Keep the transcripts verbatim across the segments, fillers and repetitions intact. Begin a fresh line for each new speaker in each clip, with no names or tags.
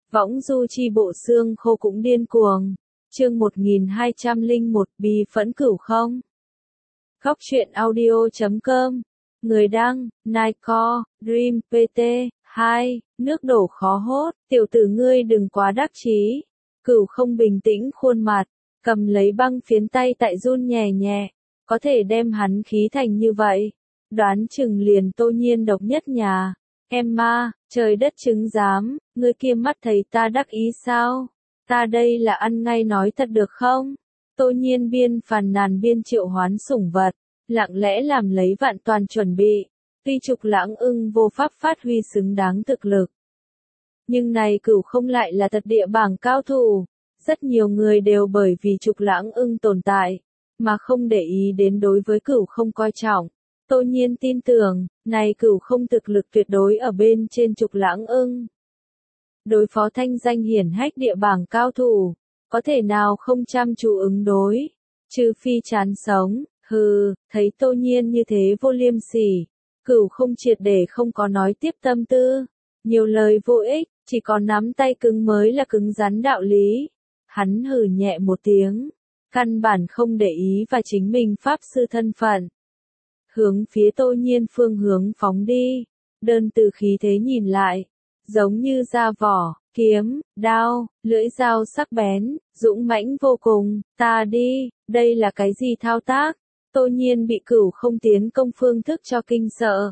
Võng du chi bộ xương khô cũng điên cuồng. Chương một nghìn hai trăm lẻ một Bí phẫn cửu không. Góc truyện audio chấm com. Người đăng, Nightcore, Dream, pê tê, hai, nước đổ khó hốt, tiểu tử ngươi đừng quá đắc chí. Cửu không bình tĩnh khuôn mặt, cầm lấy băng phiến tay tại run nhẹ nhẹ, có thể đem hắn khí thành như vậy. Đoán chừng liền Tô Nhiên độc nhất nhà. Em ma, trời đất chứng giám, ngươi kia mắt thấy ta đắc ý sao? Ta đây là ăn ngay nói thật được không? Tô Nhiên biên phàn nàn biên triệu hoán sủng vật, lặng lẽ làm lấy vạn toàn chuẩn bị. Tuy Trục Lãng Ưng vô pháp phát huy xứng đáng thực lực, nhưng này Cửu không lại là thật địa bảng cao thủ. Rất nhiều người đều bởi vì Trục Lãng Ưng tồn tại, mà không để ý đến đối với Cửu không coi trọng. Tô Nhiên tin tưởng, này Cửu không thực lực tuyệt đối ở bên trên Trục Lãng Ưng. Đối phó thanh danh hiển hách địa bảng cao thủ, có thể nào không chăm chú ứng đối, trừ phi chán sống. Hừ, thấy Tô Nhiên như thế vô liêm sỉ, Cửu không triệt để không có nói tiếp tâm tư, nhiều lời vô ích, chỉ có nắm tay cứng mới là cứng rắn đạo lý. Hắn hừ nhẹ một tiếng, căn bản không để ý và chính mình pháp sư thân phận. Hướng phía Tô Nhiên phương hướng phóng đi, đơn từ khí thế nhìn lại, giống như da vỏ, kiếm, đao, lưỡi dao sắc bén, dũng mãnh vô cùng. Ta đi, đây là cái gì thao tác? Tô Nhiên bị Cửu không tiến công phương thức cho kinh sợ.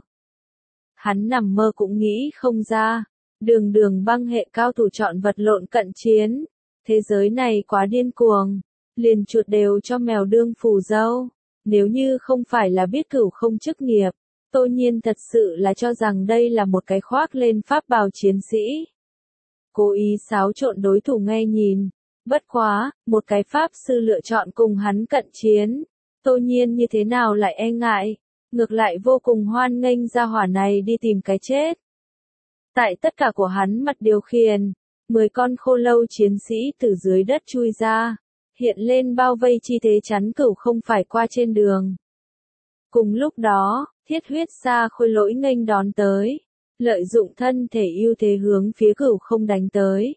Hắn nằm mơ cũng nghĩ không ra, đường đường băng hệ cao thủ chọn vật lộn cận chiến. Thế giới này quá điên cuồng, liền chuột đều cho mèo đương phù dâu. Nếu như không phải là biết Cửu không chức nghiệp, Tô Nhiên thật sự là cho rằng đây là một cái khoác lên pháp bào chiến sĩ. Cố ý xáo trộn đối thủ nghe nhìn. Bất quá, một cái pháp sư lựa chọn cùng hắn cận chiến. Tô Nhiên như thế nào lại e ngại, ngược lại vô cùng hoan nghênh gia hỏa này đi tìm cái chết. Tại tất cả của hắn mặt điều khiển, mười con khô lâu chiến sĩ từ dưới đất chui ra, hiện lên bao vây chi thế chắn Cửu không phải qua trên đường. Cùng lúc đó, thiết huyết sa khôi lỗi nghênh đón tới, lợi dụng thân thể ưu thế hướng phía Cửu không đánh tới.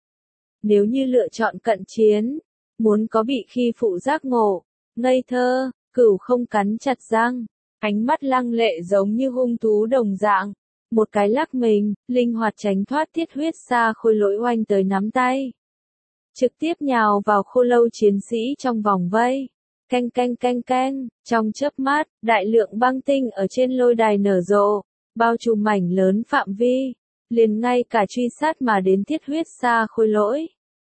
Nếu như lựa chọn cận chiến, muốn có bị khi phụ giác ngộ, ngây thơ, Cửu không cắn chặt răng, ánh mắt lăng lệ giống như hung thú đồng dạng. Một cái lắc mình, linh hoạt tránh thoát thiết huyết sa khôi lỗi oanh tới nắm tay. Trực tiếp nhào vào khô lâu chiến sĩ trong vòng vây. Canh canh canh canh, trong chớp mắt, đại lượng băng tinh ở trên lôi đài nở rộ, bao trùm mảnh lớn phạm vi, liền ngay cả truy sát mà đến thiết huyết sa khôi lỗi.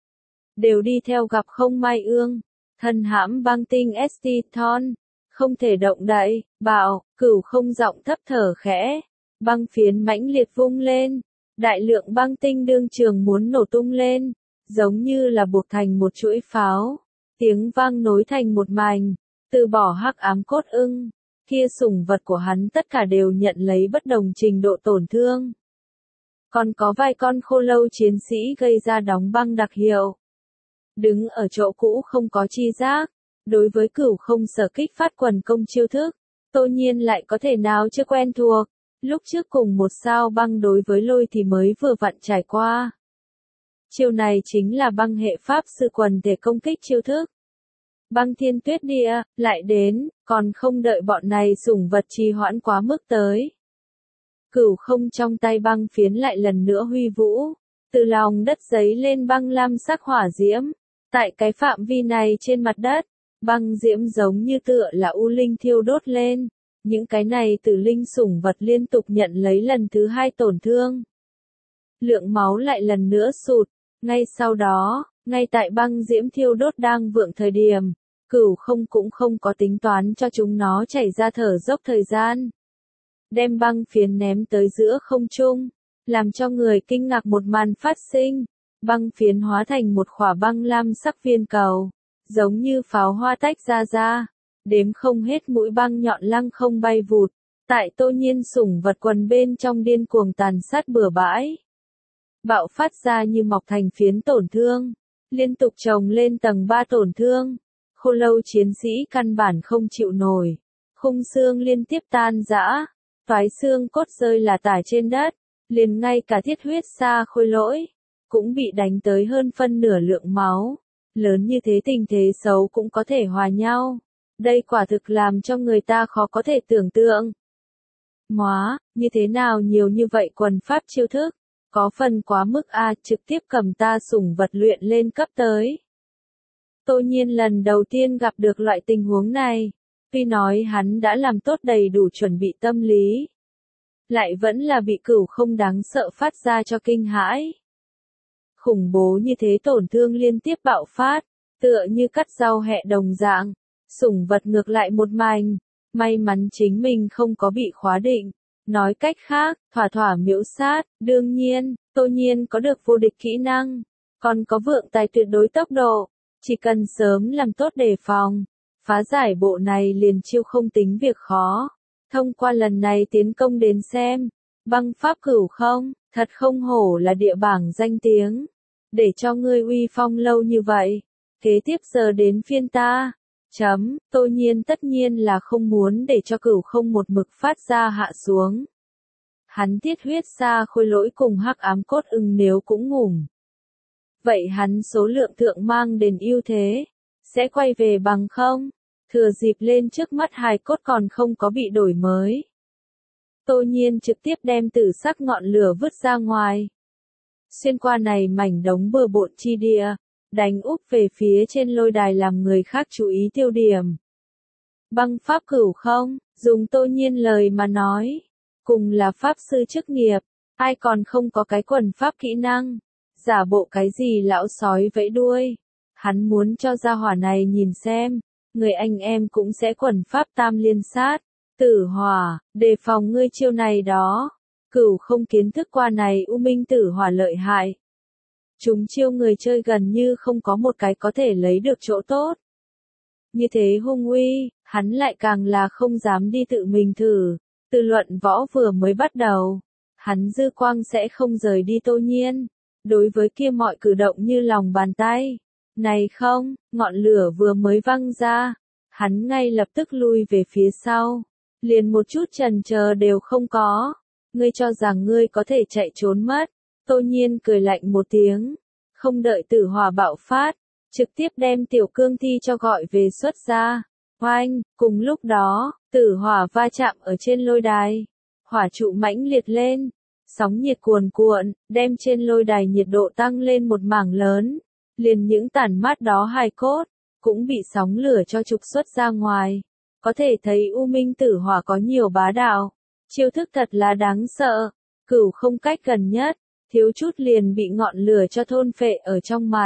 Đều đi theo gặp không mai ương, thân hãm băng tinh Estiton, không thể động đậy, bạo, Cửu không giọng thấp thở khẽ. Băng phiến mãnh liệt vung lên, đại lượng băng tinh đương trường muốn nổ tung lên, giống như là buộc thành một chuỗi pháo, tiếng vang nối thành một mảnh. Từ bỏ hắc ám cốt ưng, kia sủng vật của hắn tất cả đều nhận lấy bất đồng trình độ tổn thương. Còn có vài con khô lâu chiến sĩ gây ra đóng băng đặc hiệu. Đứng ở chỗ cũ không có chi giác, đối với Cửu không sở kích phát quần công chiêu thức, Tô Nhiên lại có thể nào chưa quen thuộc. Lúc trước cùng một sao băng đối với lôi thì mới vừa vặn trải qua. Chiêu này chính là băng hệ pháp sư quần thể công kích chiêu thức. Băng thiên tuyết địa, lại đến, còn không đợi bọn này sủng vật trì hoãn quá mức tới. Cửu không trong tay băng phiến lại lần nữa huy vũ, từ lòng đất giấy lên băng lam sắc hỏa diễm. Tại cái phạm vi này trên mặt đất, băng diễm giống như tựa là u linh thiêu đốt lên. Những cái này từ linh sủng vật liên tục nhận lấy lần thứ hai tổn thương. Lượng máu lại lần nữa sụt. Ngay sau đó, ngay tại băng diễm thiêu đốt đang vượng thời điểm, Cửu không cũng không có tính toán cho chúng nó chảy ra thở dốc thời gian. Đem băng phiến ném tới giữa không trung, làm cho người kinh ngạc một màn phát sinh. Băng phiến hóa thành một khỏa băng lam sắc viên cầu, giống như pháo hoa tách ra ra. Đếm không hết mũi băng nhọn lăng không bay vụt, tại Tô Nhiên sủng vật quần bên trong điên cuồng tàn sát bừa bãi. Bạo phát ra như mọc thành phiến tổn thương, liên tục chồng lên tầng ba tổn thương. Khô lâu chiến sĩ căn bản không chịu nổi, khung xương liên tiếp tan rã, toái xương cốt rơi là tả trên đất, liền ngay cả thiết huyết sa khôi lỗi cũng bị đánh tới hơn phân nửa lượng máu. Lớn như thế tình thế xấu cũng có thể hòa nhau. Đây quả thực làm cho người ta khó có thể tưởng tượng. Móa, như thế nào nhiều như vậy quần pháp chiêu thức? Có phần quá mức a, trực tiếp cầm ta sủng vật luyện lên cấp tới. Tô Nhiên lần đầu tiên gặp được loại tình huống này. Tuy nói hắn đã làm tốt đầy đủ chuẩn bị tâm lý. Lại vẫn là bị cửu không đáng sợ phát ra cho kinh hãi. Khủng bố như thế tổn thương liên tiếp bạo phát, tựa như cắt rau hẹ đồng dạng. Sủng vật ngược lại một mảnh, may mắn chính mình không có bị khóa định. Nói cách khác, thỏa thỏa miễu sát, đương nhiên, Tô Nhiên có được vô địch kỹ năng, còn có vượng tài tuyệt đối tốc độ, chỉ cần sớm làm tốt đề phòng, phá giải bộ này liền chiêu không tính việc khó. Thông qua lần này tiến công đến xem, băng pháp cửu không, thật không hổ là địa bảng danh tiếng, để cho ngươi uy phong lâu như vậy, kế tiếp giờ đến phiên ta. Chấm, Tô Nhiên tất nhiên là không muốn để cho cửu không một mực phát ra hạ xuống. Hắn tiết huyết xa khôi lỗi cùng hắc ám cốt ưng nếu cũng ngủm. Vậy hắn số lượng thượng mang đến ưu thế, sẽ quay về bằng không? Thừa dịp lên trước mắt hài cốt còn không có bị đổi mới. Tô Nhiên trực tiếp đem tử sắc ngọn lửa vứt ra ngoài. Xuyên qua này mảnh đống bừa bộn chi địa. Đánh úp về phía trên lôi đài làm người khác chú ý tiêu điểm. Băng pháp cửu không, dùng Tô Nhiên lời mà nói. Cùng là pháp sư chức nghiệp, ai còn không có cái quần pháp kỹ năng. Giả bộ cái gì lão sói vẫy đuôi. Hắn muốn cho gia hỏa này nhìn xem, người anh em cũng sẽ quần pháp tam liên sát. Tử hỏa, đề phòng ngươi chiêu này đó. Cửu không kiến thức qua này u minh tử hỏa lợi hại. Chúng chiêu người chơi gần như không có một cái có thể lấy được chỗ tốt. Như thế hung uy, hắn lại càng là không dám đi tự mình thử. Từ luận võ vừa mới bắt đầu, hắn dư quang sẽ không rời đi Tô Nhiên. Đối với kia mọi cử động như lòng bàn tay. Này không, ngọn lửa vừa mới văng ra, hắn ngay lập tức lui về phía sau. Liền một chút chần chờ đều không có. Ngươi cho rằng ngươi có thể chạy trốn mất. Tô Nhiên cười lạnh một tiếng, không đợi tử hỏa bạo phát, trực tiếp đem tiểu cương thi cho gọi về xuất ra. Oanh, cùng lúc đó, tử hỏa va chạm ở trên lôi đài, hỏa trụ mãnh liệt lên, sóng nhiệt cuồn cuộn, đem trên lôi đài nhiệt độ tăng lên một mảng lớn, liền những tản mát đó hài cốt, cũng bị sóng lửa cho trục xuất ra ngoài. Có thể thấy U Minh tử hỏa có nhiều bá đạo, chiêu thức thật là đáng sợ, cửu không cách gần nhất. Thiếu chút liền bị ngọn lửa cho thôn phệ ở trong mặt.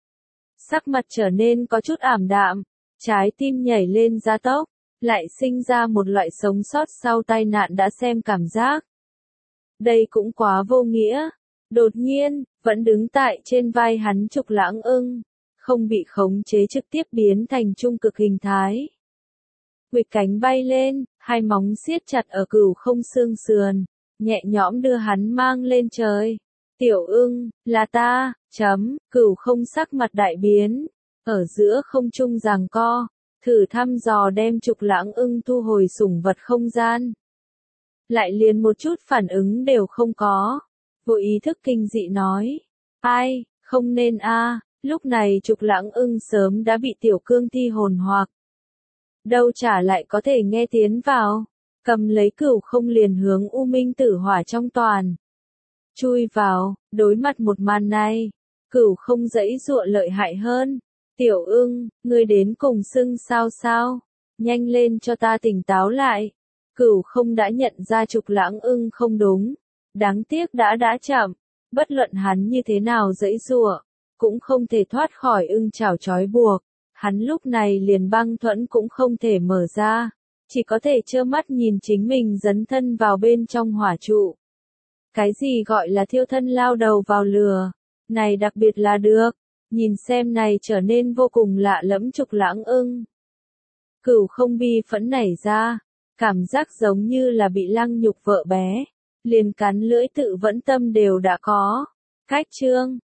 Sắc mặt trở nên có chút ảm đạm, trái tim nhảy lên gia tốc, lại sinh ra một loại sống sót sau tai nạn đã xem cảm giác. Đây cũng quá vô nghĩa. Đột nhiên, vẫn đứng tại trên vai hắn Trục Lãng Ưng, không bị khống chế trực tiếp biến thành trung cực hình thái. Quịch cánh bay lên, hai móng siết chặt ở cửu không xương sườn, nhẹ nhõm đưa hắn mang lên trời. Tiểu ưng, là ta, chấm, cửu không sắc mặt đại biến, ở giữa không trung giằng co, thử thăm dò đem Trục Lãng Ưng thu hồi sủng vật không gian. Lại liền một chút phản ứng đều không có, vô ý thức kinh dị nói, ai, không nên a. Lúc này Trục Lãng Ưng sớm đã bị tiểu cương thi hồn hoặc. Đâu chả lại có thể nghe tiến vào, cầm lấy cửu không liền hướng U Minh tử hỏa trong toàn. Chui vào, đối mặt một màn này, cửu không dãy dụa lợi hại hơn. Tiểu ưng, ngươi đến cùng xưng sao sao, nhanh lên cho ta tỉnh táo lại. Cửu không đã nhận ra Trục Lãng Ưng không đúng, đáng tiếc đã đã chậm, bất luận hắn như thế nào dãy dụa, cũng không thể thoát khỏi ưng chảo trói buộc. Hắn lúc này liền băng thuẫn cũng không thể mở ra, chỉ có thể trơ mắt nhìn chính mình dấn thân vào bên trong hỏa trụ. Cái gì gọi là thiêu thân lao đầu vào lửa, này đặc biệt là được, nhìn xem này trở nên vô cùng lạ lẫm Trục Lãng Ưng. Cửu không bi phẫn nảy ra, cảm giác giống như là bị lăng nhục vợ bé, liền cắn lưỡi tự vẫn tâm đều đã có. Cách chương